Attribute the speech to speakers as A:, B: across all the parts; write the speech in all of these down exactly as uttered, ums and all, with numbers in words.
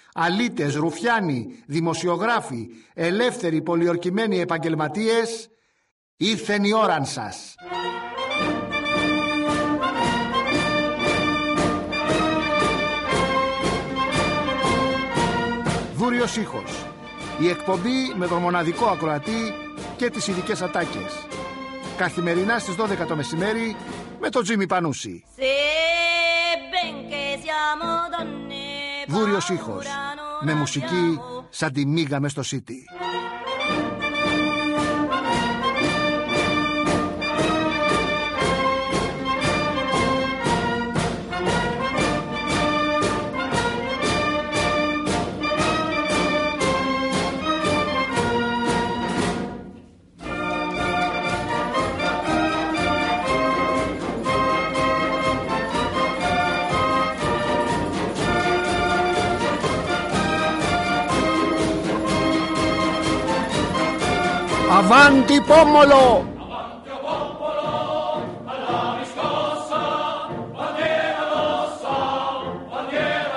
A: αλήτες, ρουφιάνοι, δημοσιογράφοι, ελεύθεροι πολιορκημένοι επαγγελματίες, ήρθεν η ώραν σας. Δούριος ήχος. Η εκπομπή με τον μοναδικό ακροατή και τις ειδικές ατάκες. Καθημερινά στις δώδεκα το μεσημέρι με τον Τζίμι Πανούση. Δούριος ήχος. Με μουσική σαν τη μίγα μες στο Σίτι. Avanti Pomolo!
B: Avanti Pomolo, alla riscossa, bandiera rossa, bandiera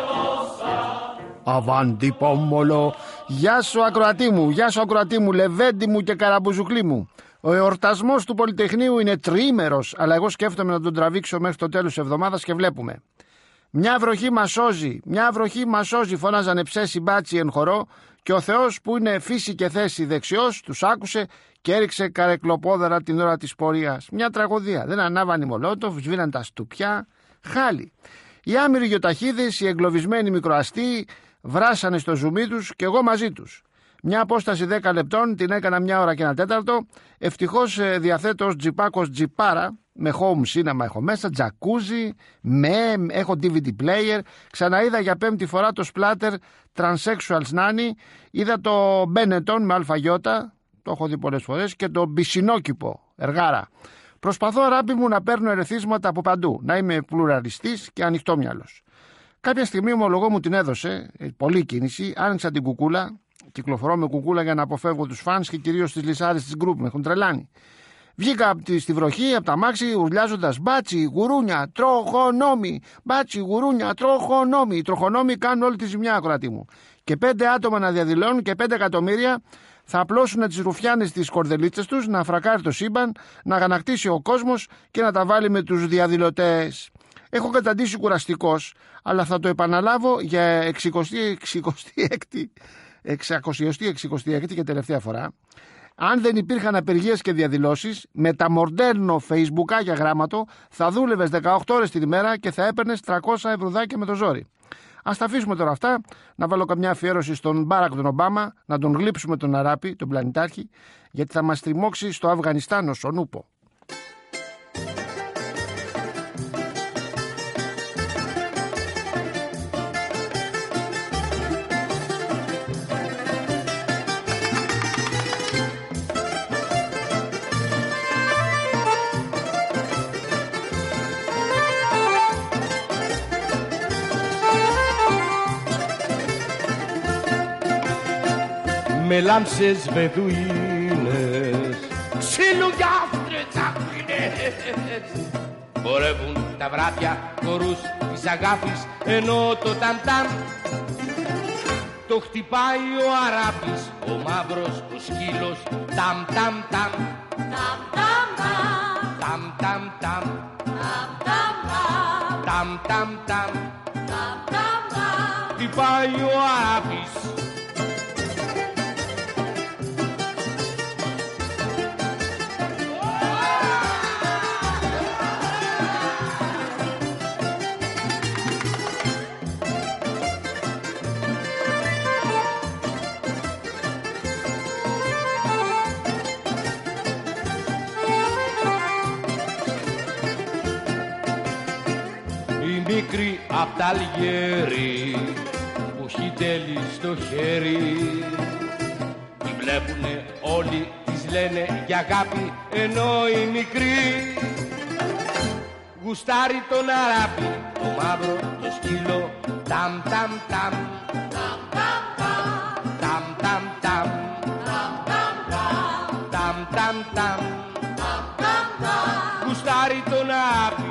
B: rossa.
A: Avanti Pomolo! Γεια σου ακροατή μου, γεια σου ακροατή μου, λεβέντη μου και καραμπουζουκλή μου. Ο εορτασμός του Πολυτεχνείου είναι τριήμερος, αλλά εγώ σκέφτομαι να τον τραβήξω μέχρι το τέλος της εβδομάδας και βλέπουμε. Μια βροχή μας σώζει, μια βροχή μας σώζει, φωνάζανε ψέσι μπάτσι εν χορό, και ο Θεός που είναι φύση και θέση δεξιός τους άκουσε και έριξε καρεκλοπόδαρα την ώρα της πορείας. Μια τραγωδία. Δεν ανάβανε μολότοφ, σβήναν τα στουπιά. Χάλι. Οι άμυροι γιοταχίδες, οι εγκλωβισμένοι μικροαστοί βράσανε στο ζουμί τους και εγώ μαζί τους. Μια απόσταση δέκα λεπτών την έκανα μια ώρα και ένα τέταρτο. Ευτυχώς διαθέτω ως τζιπάκος τζιπάρα. Με home cinema έχω μέσα, τζακούζι, με, έχω ντι βι ντι player. Ξαναείδα για πέμπτη φορά το splatter Transsexuals Nanny. Είδα το Benetton με αλφαγιώτα, το έχω δει πολλές φορές, και το Μπισινόκηπο, εργάρα. Προσπαθώ αγάπη μου να παίρνω ερεθίσματα από παντού, να είμαι πλουραλιστής και ανοιχτόμυαλος. Κάποια στιγμή ο ομολογό μου την έδωσε, πολλή κίνηση, άνοιξα την κουκούλα, κυκλοφορώ με κουκούλα για να αποφεύγω τους φανς και κυρίως τις λυσάρες της γκρουπ, με έχουν τρελάνει. Βγήκα από τη, στη βροχή, από τα μάξι, ουρλιάζοντας μπάτσι, γουρούνια, τροχονόμοι. Μπάτσι, γουρούνια, τροχονόμοι. Οι τροχονόμοι κάνουν όλη τη ζημιά, ακροατή μου. Και πέντε άτομα να διαδηλώνουν και πέντε εκατομμύρια θα απλώσουν τις ρουφιάνες τις κορδελίτσες τους, να φρακάρει το σύμπαν, να αγανακτήσει ο κόσμος και να τα βάλει με τους διαδηλωτές. Έχω καταντήσει κουραστικός, αλλά θα το επαναλάβω για εξηκοστή έκτη και τελευταία φορά. Αν δεν υπήρχαν απεργίες και διαδηλώσεις, με τα μοντέρνο facebookάκια γράμματο θα δούλευες δεκαοκτώ ώρες την ημέρα και θα έπαιρνες τριακόσια ευρουδάκια με το ζόρι. Ας τα αφήσουμε τώρα αυτά, να βάλω καμιά αφιέρωση στον Μπάρακ τον Ομπάμα, να τον γλύψουμε τον Αράπη, τον πλανητάρχη, γιατί θα μας τριμώξει στο Αφγανιστάν ο Σονούπο.
C: Με λάμψες βεδουίνες, ξυλουγιάστρες τσακουίνες, χορεύουν τα βράδια χορούς της αγάπης, ενώ το ταμ-ταμ το χτυπάει ο Αράπης, ο μαύρος ο σκύλος, ταμ-ταμ-ταμ, ταμ-ταμ-ταμ, ταμ-ταμ-ταμ, ταμ-ταμ-ταμ, χτυπάει ο Αράπης. Μικρή απ' τ' Αλγέρι που έχει τέλει στο χέρι, τη βλέπουνε όλοι, της λένε για αγάπη, ενώ η μικρή γουστάρει τον Αράπη, το μαύρο το σκύλο, ταμ ταμ ταμ, ταμ ταμ ταμ, ταμ ταμ ταμ, ταμ ταμ, γουστάρει τον Αράπη.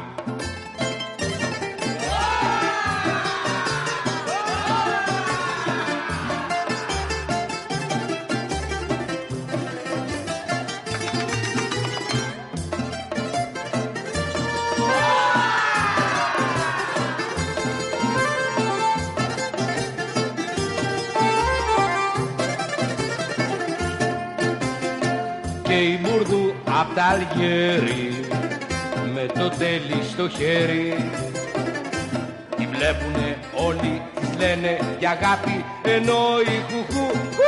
C: και η Μούρδου απ' τα Αλγέρι με το τέλει στο χέρι. Τη βλέπουνε όλοι, της λένε για αγάπη, ενώ η χουχού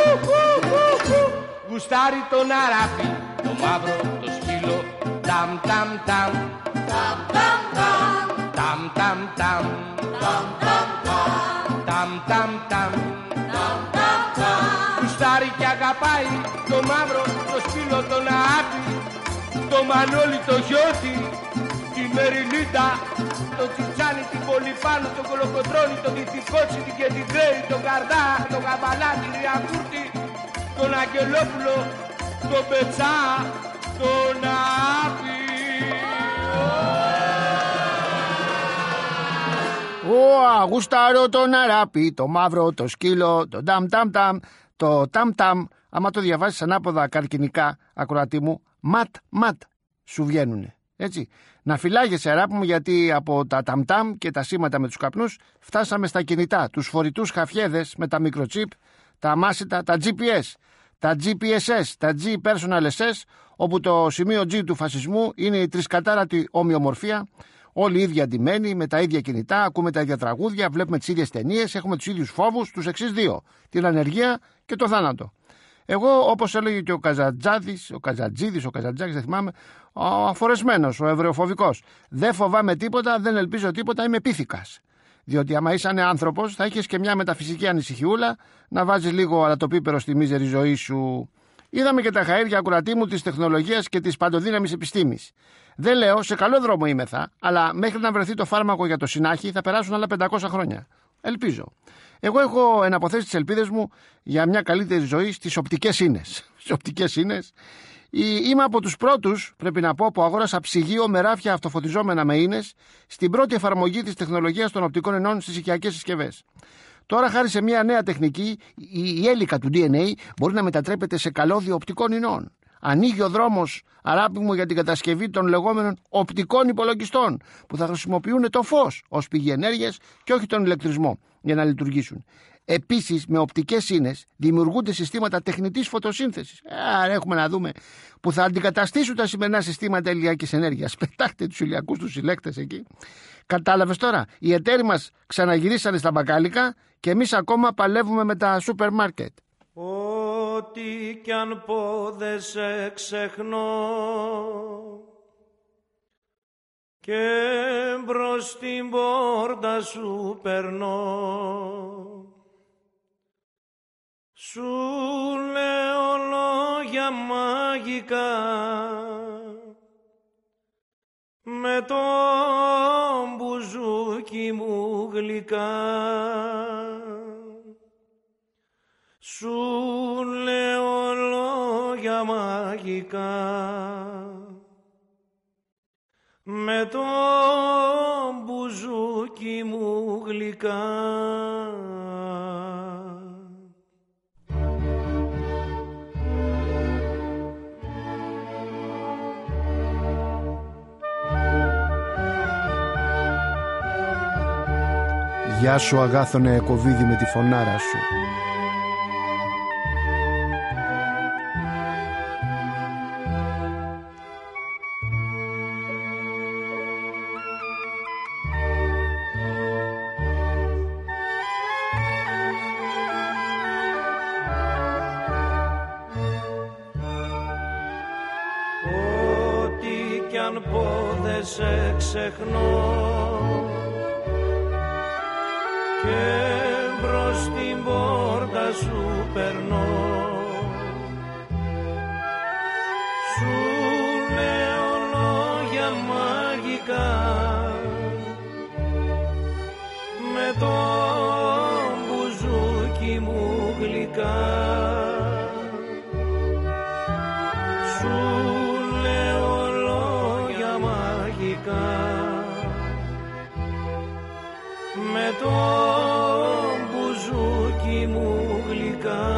C: γουστάρει τον αράπη, το μαύρο το σκύλο, ταμ ταμ ταμ, ταμ ταμ ταμ, ταμ ταμ ταμ, ταμ ταμ ταμ, ταμ ταμ ταμ, γουστάρει και αγαπάει το μαύρο το σκύλο, τον αράπη, το Μανώλη το Χιώτη, τη Μεριλίτα, το Τσιτσάνι, την Πολυφάνου, τον Κολοκοτρώνη, τον Δυτικότσι, την Κεντιγκρέη, τον Καρδά, τον Καμπαλά, την Ριακούρτη, τον Αγγελόπουλο, τον Πετσά, τον Άπη.
A: Ωα, γουστάρω τον αράπη, το μαύρο, το σκύλο, το ταμ ταμ ταμ, το ταμ ταμ. Άμα το διαβάσεις ανάποδα καρκινικά, ακροατή μου, ματ ματ σου βγαίνουνε. Έτσι. Να φυλάγεσαι, αράπη μου, γιατί από τα ταμ ταμ και τα σήματα με τους καπνούς φτάσαμε στα κινητά, τους φορητούς χαφιέδες με τα μικροτσίπ, τα μάσιτα, τα τζι πι ες, τα τζι πι ες ες, τα G Personal ες ες, όπου το σημείο G του φασισμού είναι η τρισκατάρατη ομοιομορφία. Όλοι οι ίδιοι αντιμένοι, με τα ίδια κινητά, ακούμε τα ίδια τραγούδια, βλέπουμε τις ίδιες ταινίες, έχουμε τους ίδιους φόβους, τους εξής δύο: την ανεργία και το θάνατο. Εγώ, όπως έλεγε και ο Καζατζάδης, ο Καζατζίδης, ο Καζατζάκης, δεν θυμάμαι, ο αφορεσμένος, ο ευρεοφοβικός, δεν φοβάμαι τίποτα, δεν ελπίζω τίποτα, είμαι πίθηκας. Διότι άμα είσαι άνθρωπος, θα έχεις και μια μεταφυσική ανησυχιούλα, να βάζεις λίγο αλατοπίπερο στη μίζερη ζωή σου. Είδαμε και τα χαΐρια, ακροατή μου, της τεχνολογίας και της παντοδύναμης επιστήμης. Δεν λέω, σε καλό δρόμο είμεθα, αλλά μέχρι να βρεθεί το φάρμακο για το συνάχη θα περάσουν άλλα πεντακόσια χρόνια. Ελπίζω. Εγώ έχω εναποθέσει τις ελπίδες μου για μια καλύτερη ζωή στις οπτικές ίνες. Στις οπτικές ίνες. Είμαι από τους πρώτους, πρέπει να πω, που αγόρασα ψυγείο με ράφια αυτοφωτιζόμενα με ίνες στην πρώτη εφαρμογή της τεχνολογίας των οπτικών ινών στις οικιακές συσκευές. Τώρα, χάρη σε μια νέα τεχνική, η έλικα του ντι εν έι μπορεί να μετατρέπεται σε καλώδιο οπτικών ινών. Ανοίγει ο δρόμος, αράπη μου, για την κατασκευή των λεγόμενων οπτικών υπολογιστών, που θα χρησιμοποιούν το φως ως πηγή ενέργειας και όχι τον ηλεκτρισμό για να λειτουργήσουν. Επίσης, με οπτικές ίνες δημιουργούνται συστήματα τεχνητής φωτοσύνθεσης. Άρα, έχουμε να δούμε, που θα αντικαταστήσουν τα σημερινά συστήματα ηλιακής ενέργειας. Πετάχτε τους ηλιακούς τους συλλέκτες εκεί. Κατάλαβες τώρα, οι εταίροι μας ξαναγυρίσανε στα μπακάλικα και εμείς ακόμα παλεύουμε με τα σούπερ μάρκετ.
D: Ό,τι κι αν πω δε σε ξεχνώ και μπρος στην πόρτα σου περνώ, σου λέω λόγια μαγικά με το μπουζούκι μου γλυκά. Σου λέω λόγια μαγικά με το μπουζούκι μου γλυκά.
A: Γεια σου, Αγάθωνε Κοβίδη, με τη φωνάρα σου.
D: Ό,τι κι αν πω δε σε ξεχνώ και μπρος στην πόρτα σου περνώ, σου λέω λόγια μαγικά με το μπουζούκι μου γλυκά. Σου λέω λόγια μαγικά με το μπουζούκι μου γλυκά.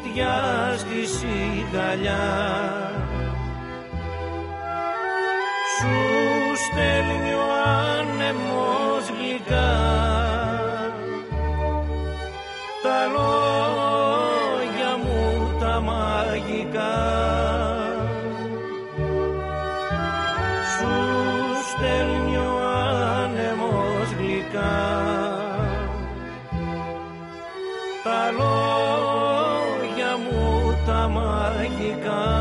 D: παιδιά στη σιγαλιά. Σου στέλνει ο άνεμος γλυκά τα λόγια μου τα μαγικά. Σου στέλνει ο άνεμος γλυκά τα λόγια μου τα μαγικά.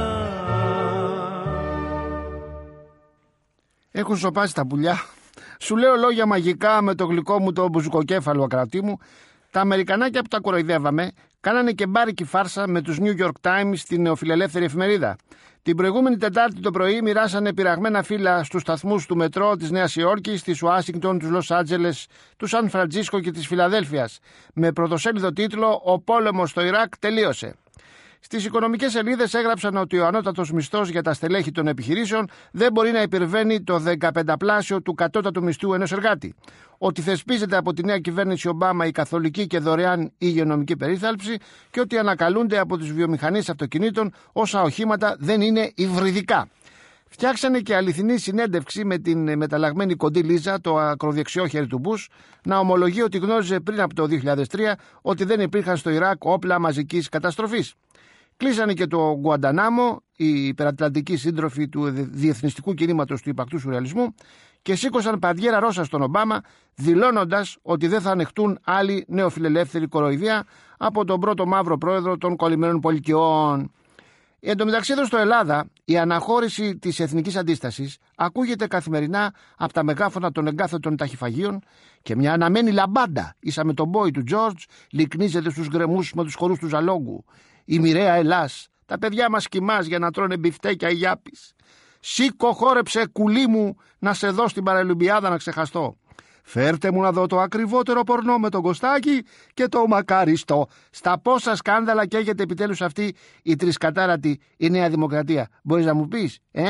A: Έχουν σοπάσει τα πουλιά. Σου λέω λόγια μαγικά με το γλυκό μου το μπουζουκοκέφαλο ακρατή μου. Τα Αμερικανάκια που τα κοροϊδεύαμε κάνανε και μπάρικη φάρσα με τους New York Times στην νεοφιλελεύθερη εφημερίδα. Την προηγούμενη Τετάρτη το πρωί μοιράσανε πειραγμένα φύλλα στους σταθμούς του μετρό της Νέας Υόρκης, της Ουάσιγκτον, του Λος Άντζελες, του Σαν Φραντζίσκο και της Φιλαδέλφειας. Με πρωτοσέλιδο τίτλο «Ο πόλεμος στο Ιράκ τελείωσε». Στις οικονομικές σελίδες έγραψαν ότι ο ανώτατος μισθός για τα στελέχη των επιχειρήσεων δεν μπορεί να υπερβαίνει το δεκαπενταπλάσιο του κατώτατου μισθού ενός εργάτη. Ότι θεσπίζεται από τη νέα κυβέρνηση Ομπάμα η καθολική και δωρεάν υγειονομική περίθαλψη και ότι ανακαλούνται από τις βιομηχανίες αυτοκινήτων όσα οχήματα δεν είναι υβριδικά. Φτιάξανε και αληθινή συνέντευξη με την μεταλλαγμένη κοντή Λίζα, το ακροδεξιό χέρι του Μπούς, να ομολογεί ότι γνώριζε πριν από το δύο χιλιάδες τρία ότι δεν υπήρχαν στο Ιράκ όπλα μαζικής καταστροφής. Κλείσανε και το Γκουαντανάμο, οι υπερατλαντικοί σύντροφοι του διεθνιστικού κινήματος του υπαρκτού σουρεαλισμού, και σήκωσαν παντιέρα ρώσα στον Ομπάμα, δηλώνοντας ότι δεν θα ανεχτούν άλλη νεοφιλελεύθερη κοροϊδία από τον πρώτο μαύρο πρόεδρο των κολλημένων πολιτιών. Εν τω μεταξύ, εδώ στο Ελλάδα, η αναχώρηση της εθνικής αντίστασης ακούγεται καθημερινά από τα μεγάφωνα των εγκάθετων ταχυφαγίων και μια αναμένη λαμπάντα ίσα με τον μπόι του Τζόρτζ λυκνίζεται στους γκρεμούς με τους χορούς του Ζαλόγκου. Η μοιραία Ελλάς, τα παιδιά μας κοιμάς για να τρώνε μπιφτέκια γιάπης. Σήκω, χόρεψε κουλί μου να σε δω στην Παραλυμπιάδα να ξεχαστώ. Φέρτε μου να δω το ακριβότερο πορνό με τον Κωστάκη και το μακάριστο. Στα πόσα σκάνδαλα καίγεται επιτέλους αυτή η τρισκατάρατη η Νέα Δημοκρατία. Μπορείς να μου πεις, ε?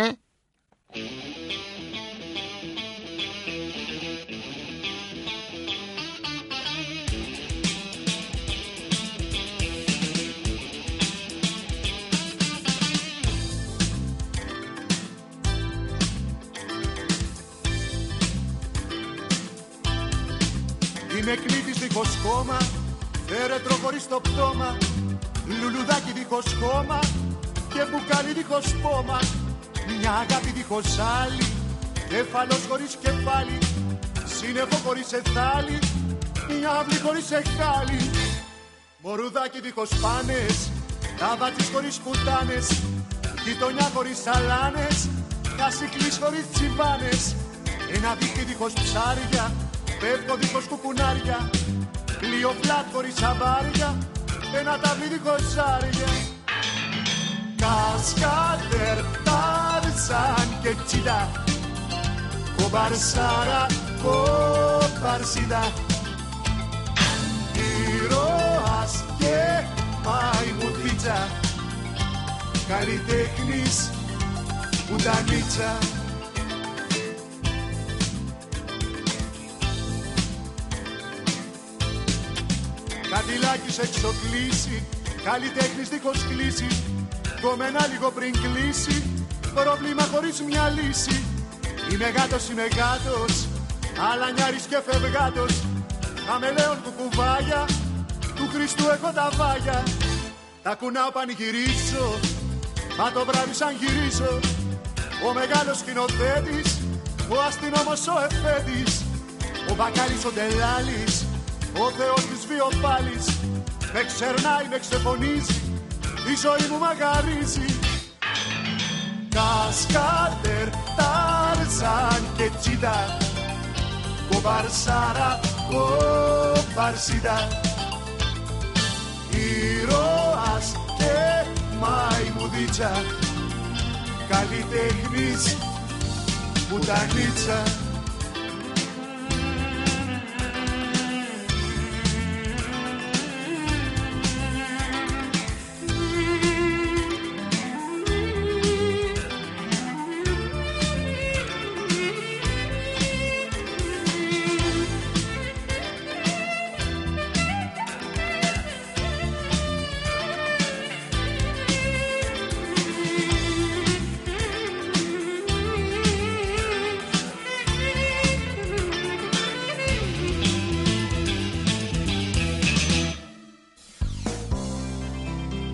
E: Είμαι κλήτης δίχως χώμα, φέρετρο χωρίς το πτώμα, λουλουδάκι δίχως χώμα και μπουκάλι δίχως πόμα. Μια αγάπη δίχως άλλη, κέφαλος χωρίς κεφάλι, σύννεφο χωρίς εθάλη, μια αυλή χωρίς εχάλη. Μορουδάκι δίχως πάνες, ταβάτσις χωρίς πουτάνες, γειτονιά χωρίς σαλάνες, κασικλής χωρίς τσιμπάνες. Ένα δίχτυ δίχως ψάρια, πέφτω δίχως κουκουνάρια, πλοίο φλάτ χωρίς αμπάρια, ένα ταυλί δίχως ζάρια. Κασκάτερ, Τάρζαν και Τσίτα, κομπαρσάρα, κομπαρσίδα, ήρωας και μαϊμουδίτσα, καλλιτέχνης πουτανίτσα. Κατηλάκης εξοκλήσει, καλλιτέχνης δίχως κλείσει, κομμένα λίγο πριν κλείσει, πρόβλημα χωρίς μια λύση. Είμαι γάτος, είμαι γάτος, αλανιάρης και φευγάτος, χαμελέον κουκουβάγια, του Χριστού έχω τα βάγια. Τα κουνάω πανηγυρίσω, μα το βράδυ σαν γυρίζω, ο μεγάλος σκηνοθέτης, ο αστυνόμος ο εφέτης, ο μπακάλης ο τελάλης, ο Θεός της βιοπάλης, με ξερνάει, με ξεφωνίζει, η ζωή μου μαγαρίζει. Κασκάτερ, Τάρζαν και Τσίτα, κομπαρσάρα, κομπαρσίδα, ήρωας και μαϊμουδίτσα, καλλιτέχνης πουτανίτσα.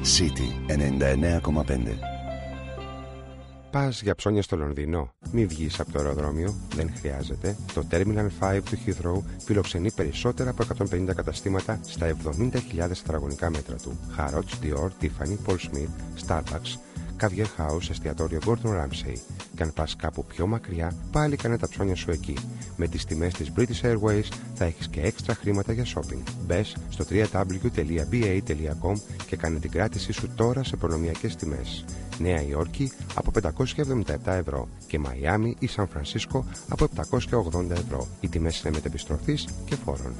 F: City ενενήντα εννέα κόμμα πέντε.
G: Πας για ψώνια στο Λονδίνο? Μη βγεις από το αεροδρόμιο, δεν χρειάζεται. Το Terminal πέντε του Heathrow φιλοξενεί περισσότερα από εκατόν πενήντα καταστήματα στα εβδομήντα χιλιάδες τετραγωνικά μέτρα του. Harrods, Dior, Tiffany, Paul Smith, Starbucks, Caviar House, εστιατόριο Gordon Ramsay. Και αν πας κάπου πιο μακριά, πάλι κάνε τα ψώνια σου εκεί. Με τις τιμές της British Airways θα έχεις και έξτρα χρήματα για shopping. Μπες στο double-u double-u double-u τελεία μπι έι τελεία κομ και κάνε την κράτησή σου τώρα σε προνομιακές τιμές. Νέα Υόρκη από πεντακόσια εβδομήντα επτά ευρώ και Μαϊάμι ή Σαν Φρανσίσκο από επτακόσια ογδόντα ευρώ. Οι τιμές είναι μετεπιστροφής και φόρων.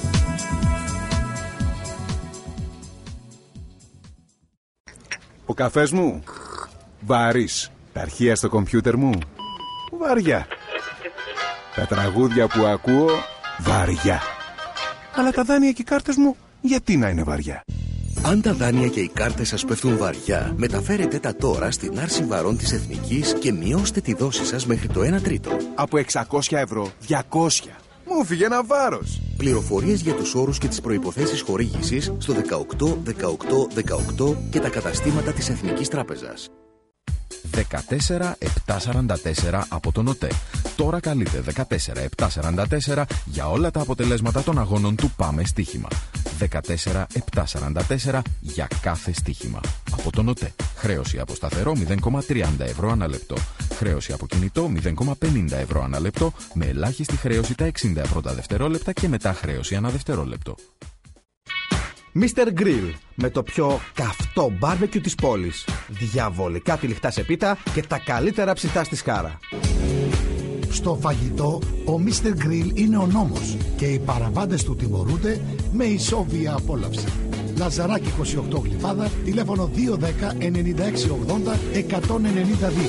H: Ο καφές μου βαρύς. Τα αρχεία στο κομπιούτερ μου βαριά. Τα τραγούδια που ακούω βαριά. Αλλά τα δάνεια και οι κάρτες μου γιατί να είναι βαριά?
I: Αν τα δάνεια και οι κάρτες σας πέφτουν βαριά, μεταφέρετε τα τώρα στην άρση βαρών της Εθνικής και μειώστε τη δόση σας μέχρι το ένα τρίτο.
H: Από εξακόσια ευρώ, διακόσια. Μου φύγε ένα βάρος.
I: Πληροφορίες για τους όρους και τις προϋποθέσεις χορήγησης στο δεκαοκτώ δεκαοκτώ δεκαοκτώ και τα καταστήματα της Εθνικής Τράπεζας.
J: δεκατέσσερα επτακόσια σαράντα τέσσερα από τον ΟΤΕ. Τώρα καλείτε δεκατέσσερα επτακόσια σαράντα τέσσερα για όλα τα αποτελέσματα των αγώνων του Πάμε Στοίχημα. δεκατέσσερα επτακόσια σαράντα τέσσερα για κάθε στοίχημα. Από τον ΟΤΕ. Χρέωση από σταθερό μηδέν κόμμα τριάντα ευρώ ανά λεπτό. Χρέωση από κινητό μηδέν κόμμα πενήντα ευρώ ανά λεπτό, με ελάχιστη χρέωση τα εξήντα πρώτα δευτερόλεπτα και μετά χρέωση ανά δευτερόλεπτο.
K: μίστερ Grill, με το πιο καυτό μπάρμπεκιου της πόλης. Διαβολικά τυλιχτά σε πίτα και τα καλύτερα ψητά στη Σκάρα.
L: Στο φαγητό, ο μίστερ Grill είναι ο νόμος και οι παραβάτες του τιμωρούνται με ισόβια απόλαυση. Λαζαράκι είκοσι οκτώ Γλυφάδα, τηλέφωνο δύο ένα μηδέν εννιά έξι ογδόντα εκατόν ενενήντα δύο.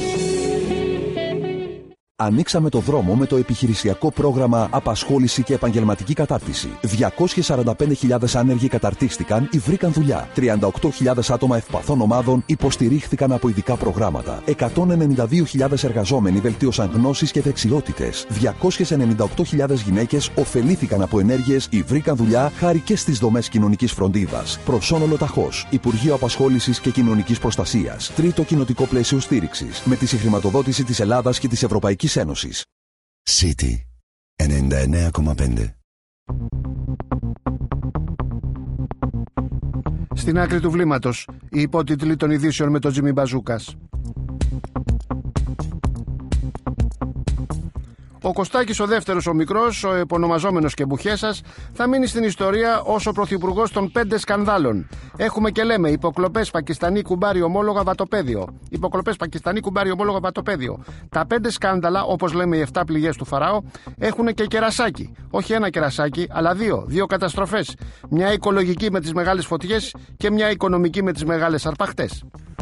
F: Ανοίξαμε το δρόμο με το επιχειρησιακό πρόγραμμα Απασχόληση και Επαγγελματική Κατάρτιση. διακόσιες σαράντα πέντε χιλιάδες άνεργοι καταρτίστηκαν ή βρήκαν δουλειά. τριάντα οκτώ χιλιάδες άτομα ευπαθών ομάδων υποστηρίχθηκαν από ειδικά προγράμματα. εκατόν ενενήντα δύο χιλιάδες εργαζόμενοι βελτίωσαν γνώσεις και δεξιότητες. διακόσιες ενενήντα οκτώ χιλιάδες γυναίκες ωφελήθηκαν από ενέργειες ή βρήκαν δουλειά χάρη και στις δομές κοινωνικής φροντίδας. Προσώνολο ταχώς. Υπουργείο Απασχόλησης και Κοινωνικής Προστασίας. Τρίτο κοινοτικό πλαίσιο στήριξης. Με τη συγχρηματοδότηση της Ελλάδας και της Ευρωπαϊκής Ένωσης. City ενενήντα εννέα κόμμα πέντε.
A: Στην άκρη του βλήματος, οι υπότιτλοι των ειδήσεων με τον Τζίμι Μπαζούκας. Ο Κωστάκης ο δεύτερος, ο μικρός, ο επωνομαζόμενος και Μπουχέσας, θα μείνει στην ιστορία ως ο πρωθυπουργός των πέντε σκανδάλων. Έχουμε και λέμε υποκλοπές Πακιστανή κουμπάρι ομόλογα βατοπέδιο. Υποκλοπές Πακιστανή κουμπάρι ομόλογα βατοπέδιο. Τα πέντε σκάνδαλα, όπως λέμε οι εφτά πληγές του Φαραώ, έχουν και κερασάκι. Όχι ένα κερασάκι, αλλά δύο. Δύο καταστροφές. Μια οικολογική με τις μεγάλες φωτιές και μια οικονομική με τις μεγάλες αρπαχτές.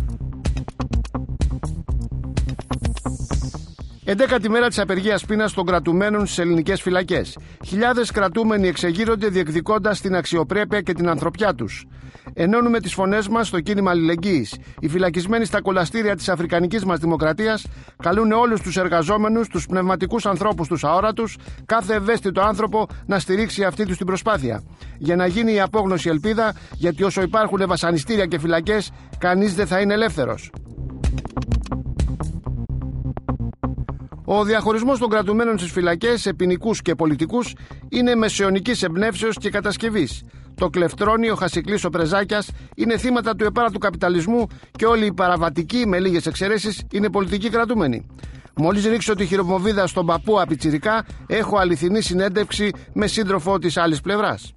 A: Εντέκατη μέρα της απεργίας πείνας των κρατουμένων στις ελληνικές φυλακές. Χιλιάδες κρατούμενοι εξεγείρονται διεκδικώντας την αξιοπρέπεια και την ανθρωπιά τους. Ενώνουμε τις φωνές μας στο κίνημα αλληλεγγύης. Οι φυλακισμένοι στα κολαστήρια της αφρικανικής μας δημοκρατίας καλούν όλους τους εργαζόμενους, τους πνευματικούς ανθρώπους, τους αόρατους, κάθε ευαίσθητο άνθρωπο να στηρίξει αυτή τους την προσπάθεια. Για να γίνει η απόγνωση ελπίδα, γιατί όσο υπάρχουν βασανιστήρια και φυλακές, κανείς δεν θα είναι ελεύθερος. Ο διαχωρισμός των κρατουμένων στις φυλακές σε ποινικούς και πολιτικούς είναι μεσαιωνικής εμπνεύσεως και κατασκευής. Το κλεφτρόνι, ο Χασικλής, ο Πρεζάκιας είναι θύματα του επάρατου καπιταλισμού και όλοι οι παραβατικοί, με λίγες εξαιρέσεις, είναι πολιτικοί κρατούμενοι. Μόλις ρίξω τη χειρομοβίδα στον παππού Απιτσιρικά, έχω αληθινή συνέντευξη με σύντροφο της άλλης πλευράς.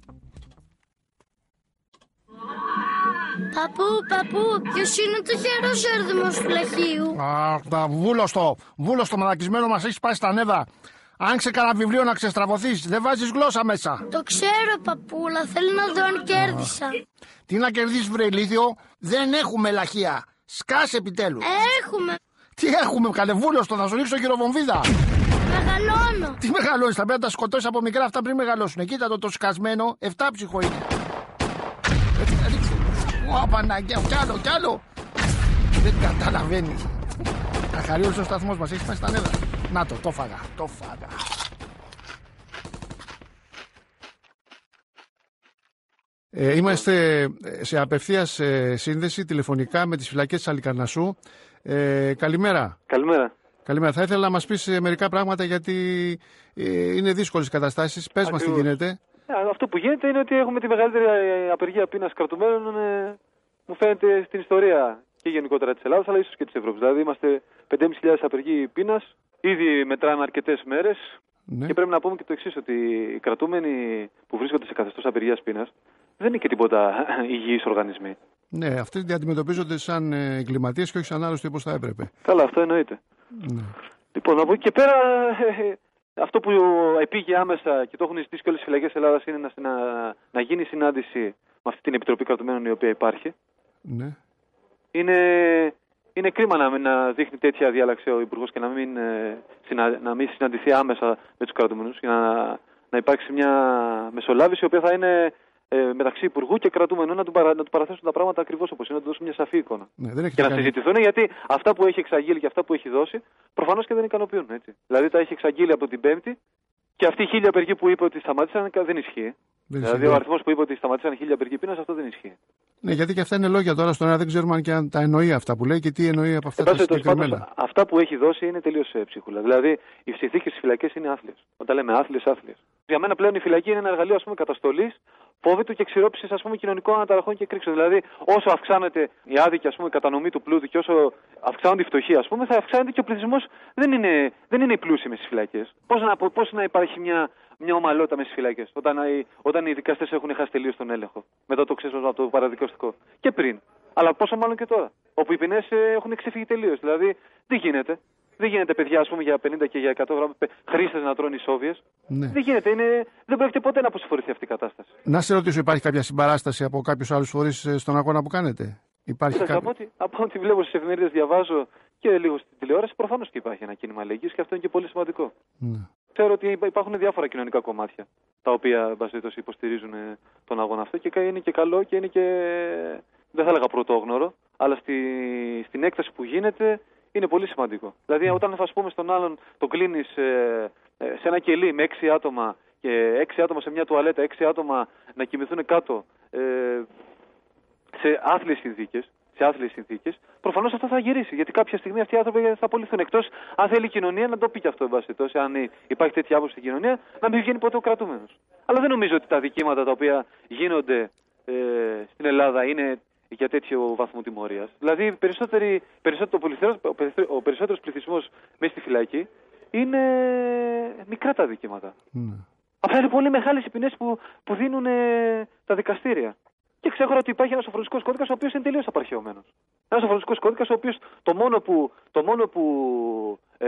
M: Παππού, παππού, ποιος είναι το χερός έρδημος του λαχείου?
A: Α, τα βούλωστο, βούλωστο μαλακισμένο μας έχει πάει στα νεύρα. Άνοιξε κανένα βιβλίο να ξεστραβωθείς, δεν βάζεις γλώσσα μέσα.
M: Το ξέρω παππούλα, θέλω να δω αν κέρδισα.
A: Τι να κερδίσεις βρε ηλίθιο, δεν έχουμε λαχεία. Σκάσε επιτέλους.
M: Έχουμε.
A: Τι έχουμε, καλέ βούλωστο, θα σου ρίξω χειροβομβίδα.
M: Μεγαλώνω.
A: Τι μεγαλώνεις, θα πρέπει να τα σκοτώσεις από μικρά αυτά πριν μεγαλώσουν. Κοίτα το το σκασμένο, εφτάψυχο είναι. Ω Παναγία, κι άλλο, κι άλλο. Δεν καταλαβαίνεις. Αχαρίως ο σταθμός μας, έχει πάει στα νεύρα. Να το, το φάγα, το φάγα. Ε, είμαστε σε απευθείας ε, σύνδεση τηλεφωνικά με τις φυλακές της Αλικαρνασσού. Ε, καλημέρα.
N: Καλημέρα.
A: Καλημέρα. Θα ήθελα να μας πεις ε, μερικά πράγματα γιατί ε, είναι δύσκολες οι καταστάσεις. Πες μας τι γίνεται.
N: Ε, αυτό που γίνεται είναι ότι έχουμε τη μεγαλύτερη απεργία πείνας κρατουμένων, ε, μου φαίνεται, στην ιστορία και γενικότερα της Ελλάδας, αλλά ίσως και της Ευρώπης. Δηλαδή είμαστε πέντε χιλιάδες πεντακόσιοι απεργοί πείνας, ήδη μετράνε αρκετές μέρες. Ναι. Και πρέπει να πούμε και το εξής, ότι οι κρατούμενοι που βρίσκονται σε καθεστώς απεργίας πείνας δεν είναι και τίποτα υγιείς οργανισμοί.
A: Ναι, αυτοί αντιμετωπίζονται σαν εγκληματίες και όχι σαν άλλωστε όπως θα έπρεπε.
N: Καλά, αυτό εννοείται. Ναι. Λοιπόν, από εκεί και πέρα, αυτό που επήγε άμεσα και το έχουν ζητήσει και όλες οι φυλακές Ελλάδας είναι να, να, να γίνει συνάντηση με αυτή την Επιτροπή Κρατουμένων η οποία υπάρχει.
A: Ναι.
N: Είναι, είναι κρίμα να, να δείχνει τέτοια διάλαξη ο Υπουργός και να μην, συνα, να μην συναντηθεί άμεσα με τους κρατουμένους για να, να υπάρξει μια μεσολάβηση η οποία θα είναι ε, μεταξύ Υπουργού και κρατούμενου, να του, παρα, να του παραθέσουν τα πράγματα ακριβώς όπως είναι, να του δώσουν μια σαφή εικόνα.
A: Ναι, δεν
N: και να κάνει. συζητηθούν, γιατί αυτά που έχει εξαγγείλει και αυτά που έχει δώσει προφανώς και δεν ικανοποιούν. Έτσι. Δηλαδή τα έχει εξαγγείλει από την Πέμπτη και αυτοί οι χίλια απεργοί που είπε ότι σταμάτησαν δεν ισχύει. Δεν δηλαδή ο αριθμός που είπε ότι σταμάτησαν χίλια απεργοί πείνας, αυτό δεν ισχύει.
A: Ναι, γιατί και αυτά είναι λόγια τώρα στον αέρα, δεν ξέρουμε αν και αν τα εννοεί αυτά που λέει και τι εννοεί από αυτά.
N: τα συγκεκριμένα. Πάντως, αυτά που έχει δώσει είναι τελείως ψίχουλα. Δηλαδή οι συνθήκες στις φυλακές είναι άθλιες. Όταν λέμε άθλιες, άθλιες. Για μένα πλέον η φυλακή είναι ένα εργαλείο, ας πούμε, καταστολής, φόβητου και ξηρόψης, ας πούμε, κοινωνικών αναταραχών και κρίξεων. Δηλαδή, όσο αυξάνεται η άδικη, ας πούμε, κατανομή του πλούτου και όσο αυξάνονται οι φτωχοί, ας πούμε, θα αυξάνεται και ο πληθυσμός. Δεν είναι, δεν είναι οι πλούσιοι στις φυλακές. Πώς να, πώς να υπάρχει μια, μια ομαλότητα με στις φυλακές, όταν, όταν οι δικαστές έχουν χάσει τελείως τον έλεγχο μετά το ξέσπασμα από το παραδικαστικό. Και πριν. Αλλά πόσο μάλλον και τώρα. Όπου οι ποινές έχουν ξεφύγει τελείως. Δηλαδή, τι γίνεται. Δεν γίνεται παιδιά, ας πούμε, για πενήντα και για εκατό γραμμάρια χρήστες να τρώνε ισόβιες. Ναι. Δεν γίνεται. Είναι... Δεν πρόκειται ποτέ να αποσυμφορηθεί αυτή η κατάσταση.
A: Να σε ρωτήσω, υπάρχει κάποια συμπαράσταση από κάποιους άλλους φορείς στον αγώνα που κάνετε? Υπάρχει
N: κάποιο... από, ό,τι, από ό,τι βλέπω στις εφημερίδες, διαβάζω και λίγο στην τηλεόραση, προφανώς και υπάρχει ένα κίνημα αλληλεγγύης και αυτό είναι και πολύ σημαντικό. Ναι. Ξέρω ότι υπάρχουν διάφορα κοινωνικά κομμάτια τα οποία υποστηρίζουν τον αγώνα αυτό και είναι και καλό και είναι και, δεν θα έλεγα πρωτόγνωρο, αλλά στη, στην έκταση που γίνεται είναι πολύ σημαντικό. Δηλαδή, όταν ας πούμε στον άλλον τον κλείνεις ε, ε, σε ένα κελί με έξι άτομα και έξι άτομα σε μια τουαλέτα, έξι άτομα να κοιμηθούν κάτω ε, σε άθλιες συνθήκες, σε άθλιες συνθήκες, προφανώς αυτό θα γυρίσει. Γιατί κάποια στιγμή αυτοί οι άνθρωποι θα απολυθούν. Εκτός αν θέλει η κοινωνία να το πει και αυτό, εν πάση περιπτώσει, αν υπάρχει τέτοια άποψη στην κοινωνία, να μην βγαίνει ποτέ ο κρατούμενος. Αλλά δεν νομίζω ότι τα δικήματα τα οποία γίνονται ε, στην Ελλάδα είναι για τέτοιο βαθμό τιμωρίας. Δηλαδή, περισσότερο, ο περισσότερος πληθυσμός μέσα στη φυλακή είναι μικρά τα δικήματα. Mm. Αυτά είναι πολύ μεγάλες οι ποινές που, που δίνουν ε, τα δικαστήρια. Και ξέρω ότι υπάρχει ένας σοφρονιστικός κώδικας ο οποίος είναι τελείως απαρχαιωμένος. Ένας σοφρονιστικός κώδικας ο οποίος το μόνο που, το μόνο που, ε,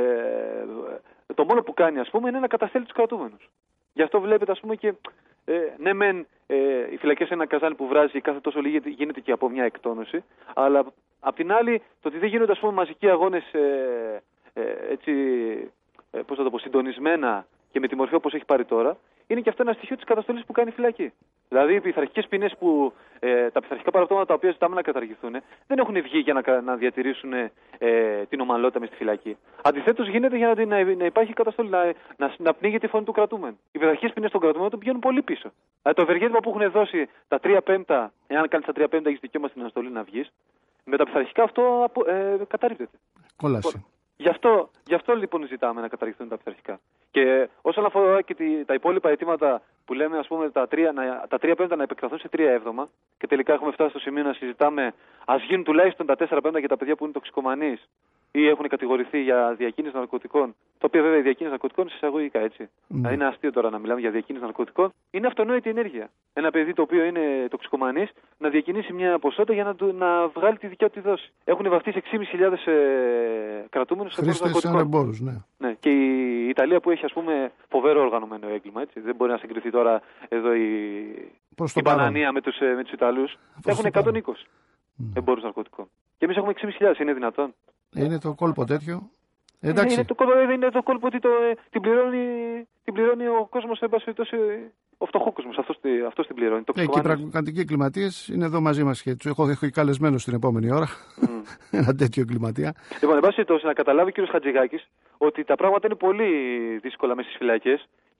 N: το μόνο που κάνει, ας πούμε, είναι να καταστέλει τους κρατούμενους. Γι' αυτό βλέπετε, ας πούμε, και ε, ναι μεν ε, οι φυλακές είναι ένα καζάνι που βράζει κάθε τόσο λίγη γίνεται και από μια εκτόνωση, αλλά απ' την άλλη το ότι δεν γίνονται, ας πούμε, μαζικοί αγώνες ε, ε, έτσι, ε, πώς θα το πω, συντονισμένα και με τη μορφή όπως έχει πάρει τώρα, είναι και αυτό ένα στοιχείο της καταστολής που κάνει η φυλακή. Δηλαδή, οι πειθαρχικές ποινές που, ε, τα πειθαρχικά παραπτώματα τα οποία ζητάμε να καταργηθούν, δεν έχουν βγει για να, να διατηρήσουν ε, την ομαλότητα μες στη φυλακή. Αντιθέτως, γίνεται για να, να, να υπάρχει καταστολή, να, να, να πνίγεται η φωνή του κρατούμενου. Οι πειθαρχικές ποινές των κρατουμένων πηγαίνουν πολύ πίσω. Δηλαδή, το ευεργέτημα που έχουν δώσει τα τρία πέμπτα, εάν κάνει τα τρία πέμπτα, έχει δικαίωμα στην αναστολή να βγει, με τα πειθαρχικά αυτό ε, καταρρίπτεται.
A: Κόλαση.
N: Γι' αυτό, γι' αυτό λοιπόν ζητάμε να καταργηθούν τα πειθαρχικά. Και όσον αφορά και τη, τα υπόλοιπα αιτήματα που λέμε, ας πούμε, τα τρία, να, τα τρία πέμπτα να επεκταθούν σε τρία έβδομα, και τελικά έχουμε φτάσει στο σημείο να συζητάμε, ας γίνουν τουλάχιστον τα τέσσερα πέμπτα για τα παιδιά που είναι τοξικομανείς ή έχουν κατηγορηθεί για διακίνηση ναρκωτικών. Το οποίο βέβαια η διακίνηση ναρκωτικών είναι εισαγωγικά, έτσι. Mm. Είναι αστείο τώρα να μιλάμε για διακίνηση ναρκωτικών. Είναι αυτονόητη ενέργεια. Ένα παιδί το οποίο είναι τοξικομανής να διακινήσει μια ποσότητα για να, να βγάλει τη δικιά του δόση. Έχουν βαφτίσει έξι χιλιάδες πεντακόσιους ε, κρατούμενους σε
A: ναρκωτικών. Εμπόρους, ναι.
N: Ναι. Και η Ιταλία που έχει, ας πούμε, φοβερό οργανωμένο έγκλημα, έτσι. Δεν μπορεί να συγκριθεί τώρα εδώ η, η Πανανία με τους, με τους Ιταλούς. Έχουν εκατόν είκοσι mm. εμπόρους ναρκωτικών. Και εμείς έχουμε έξι χιλιάδες. Είναι δυνατόν?
A: Είναι το κόλπο τέτοιο.
N: Εντάξει. Είναι, το κόλπο, είναι το κόλπο ότι το, την, πληρώνει, την πληρώνει ο κόσμος, ο φτωχό κόσμος. Αυτός, αυτός την πληρώνει.
A: Ε, και οι πραγματικοί εγκληματίες είναι εδώ μαζί μας. Και έχω, έχω καλεσμένο στην επόμενη ώρα. Mm. Ένα τέτοιο εγκληματία.
N: Λοιπόν, εν πάση περιπτώσει, να καταλάβει ο κ. Χατζηγάκης ότι τα πράγματα είναι πολύ δύσκολα μέσα στις φυλακές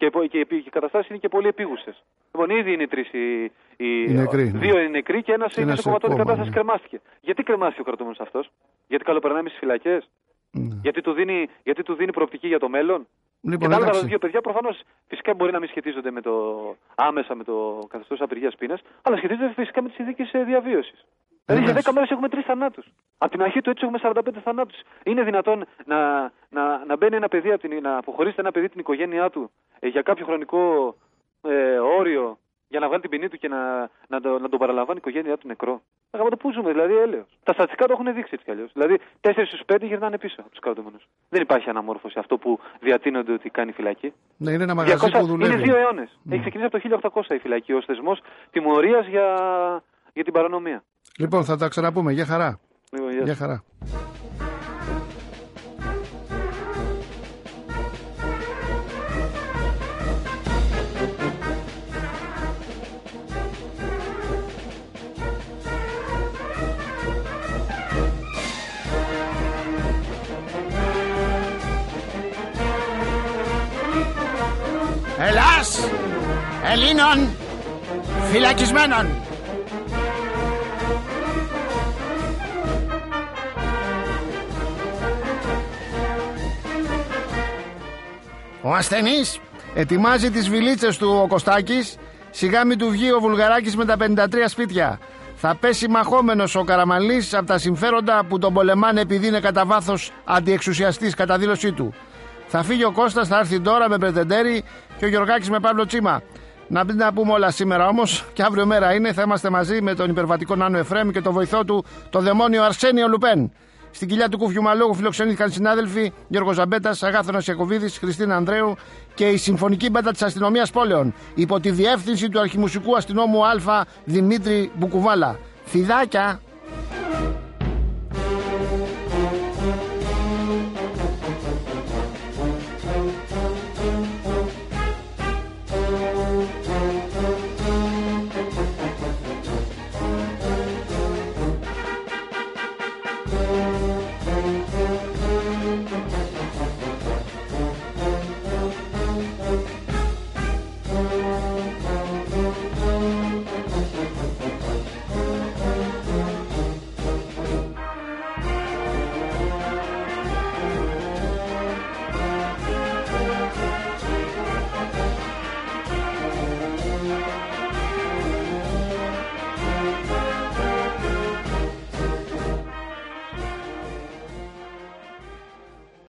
N: Και, και, και οι καταστάσεις είναι και πολύ επίγουσες. Λοιπόν, ήδη είναι τρεις οι, οι,
A: οι νεκροί.
N: Δύο είναι νεκροί και ένας είναι σε κομματώδη κατάσταση,
A: ναι.
N: κρεμάστηκε. Γιατί κρεμάστηκε ο κρατούμενος αυτός? Γιατί καλοπερνάει στις φυλακές? Ναι. Γιατί, του δίνει, γιατί του δίνει προοπτική για το μέλλον?
A: Λοιπόν,
N: και τα άλλα δύο παιδιά προφανώς φυσικά μπορεί να μην σχετίζονται με το, άμεσα με το καθεστώς απεργίας πείνας, αλλά σχετίζονται φυσικά με τις συνθήκες διαβίωσης. Δηλαδή σε δέκα μέρες έχουμε τρεις θανάτους. Από την αρχή του έτσι έχουμε σαράντα πέντε θανάτους. Είναι δυνατόν να, να, να μπαίνει ένα παιδί, να αποχωρήσει ένα παιδί την οικογένειά του ε, για κάποιο χρονικό ε, όριο για να βγάλει την ποινή του και να, να, το, να τον παραλαμβάνει η οικογένειά του νεκρό? Αγάπη το πού ζούμε, δηλαδή έλεος. Τα στατιστικά το έχουν δείξει έτσι κι αλλιώς. Δηλαδή τέσσερις στους πέντε γυρνάνε πίσω από τους κρατούμενους. Δεν υπάρχει αναμόρφωση αυτό που διατείνονται ότι κάνει η φυλακή.
A: Ναι, είναι ένα μαγαζί διακόσια, που δουλεύει.
N: Είναι δύο αιώνες. Mm. Έχει ξεκινήσει από το χίλια οκτακόσια η φυλακή ως θεσμός τιμωρίας για, για την παρανομία.
A: Λοιπόν, θα τα ξαναπούμε. Γεια χαρά.
N: Λοιπόν, γεια.
A: Γεια χαρά. Ελλάς Ελλήνων φυλακισμένων. Ο ασθενής ετοιμάζει τις βιλίτσες του ο Κωστάκης. Σιγά μην του βγει ο Βουλγαράκης με τα πενήντα τρία σπίτια. Θα πέσει μαχόμενος ο Καραμανλής από τα συμφέροντα που τον πολεμάνε επειδή είναι κατά βάθος αντιεξουσιαστής, κατά δήλωσή του. Θα φύγει ο Κώστας, θα έρθει τώρα με Πρετεντέρη και ο Γιωργάκης με Παύλο Τσίμα. Να μην τα πούμε όλα σήμερα όμως, και αύριο μέρα είναι. Θα είμαστε μαζί με τον υπερβατικό Νάνο Εφρέμ και το βοηθό του, το δαιμόνιο Αρσένιο Λουπέν. Στην κοιλιά του Κούφιου Μαλόγου φιλοξενήθηκαν συνάδελφοι Γιώργος Ζαμπέτας, Αγάθωνας Ιακωβίδης, Χριστίνα Ανδρέου και η Συμφωνική Μπάντα της Αστυνομίας Πόλεων υπό τη διεύθυνση του αρχιμουσικού αστυνόμου Α Δημήτρη Μπουκουβάλα. Φιδάκια!